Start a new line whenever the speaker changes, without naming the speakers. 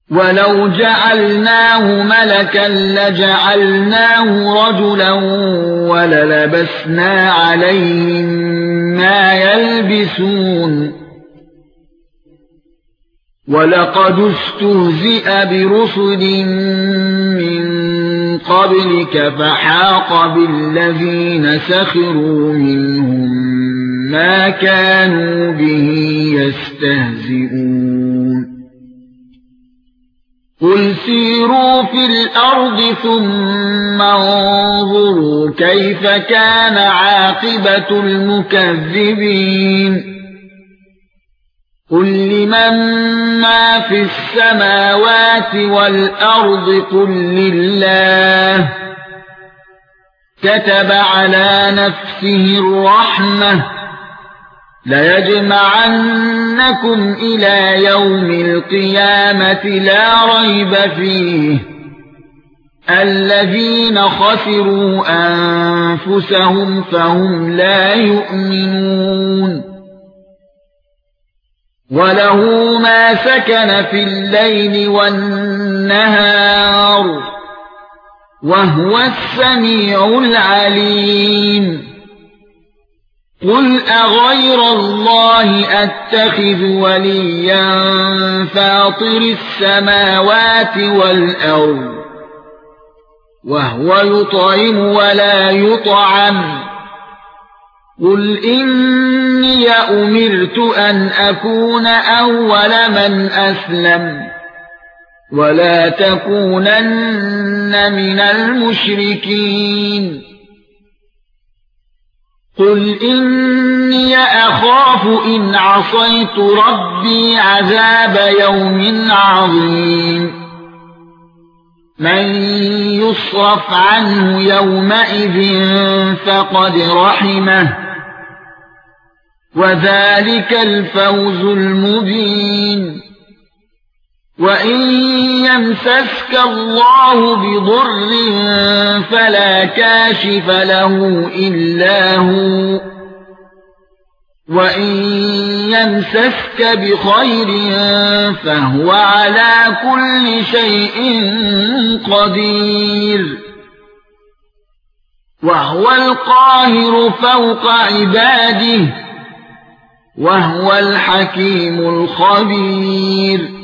وَلَوْ جَعَلْنَاهُ مَلَكًا لَّجَعَلْنَاهُ رَجُلًا وَلَلَبَسْنَا عَلَيْهِم مَّا يَلْبِسُونَ وَلَقَدِ اسْتُهْزِئَ بِرُسُلٍ مِّن قَبْلِكَ فَحَاقَ بِالَّذِينَ سَخِرُوا مِنْهُم مَّا كَانُوا بِهِ يَسْتَهْزِئُونَ قُلْ سِيرُوا فِي الْأَرْضِ ثُمَّ انظُرُوا كَيْفَ كَانَ عَاقِبَةُ الْمُكَذِّبِينَ قُل لِّمَن مَّا فِي السَّمَاوَاتِ وَالْأَرْضِ قُل لِّلَّهِ كَتَبَ عَلَى نَفْسِهِ الرَّحْمَةَ لَيَجْمَعَنَّكُمْ إِلَى يَوْمِ الْقِيَامَةِ لَا رَيْبَ فِيهِ الَّذِينَ خَسِرُوا أَنفُسَهُمْ فَهُمْ لَا يُؤْمِنُونَ وَلَهُ مَا سَكَنَ فِي اللَّيْلِ وَالنَّهَارِ وَهُوَ السَّمِيعُ الْعَلِيمُ قُلْ أَغَيْرَ اللَّهِ أَتَّخِذُ وَلِيًّا فَاطِرِ السَّمَاوَاتِ وَالْأَرْضِ وَهُوَ يُطْعِمُ وَلَا يُطْعَمُ قُلْ إِنِّي أُمِرْتُ أَنْ أَكُونَ أَوَّلَ مَنْ أَسْلَمَ وَلَا تَكُونَنَّ مِنَ الْمُشْرِكِينَ قُلْ إِنِّي أَخَافُ إِنْ عَصَيْتُ رَبِّي عَذَابَ يَوْمٍ عَظِيمٍ مَن يُصْرَفْ عَنْهُ يَوْمَئِذٍ فَقَدْ رَحِمَهُ وَذَلِكَ الْفَوْزُ الْمُبِينُ وَإِن يَمْسَسْكَ اللَّهُ بِضُرٍّ فَلَا كَاشِفَ لَهُ إِلَّا هُوَ وَإِن يَمْسَسْكَ بِخَيْرٍ فَهُوَ عَلَى كُلِّ شَيْءٍ قَدِيرٌ وَهُوَ الْقَاهِرُ فَوْقَ عِبَادِهِ وَهُوَ الْحَكِيمُ الْخَبِيرُ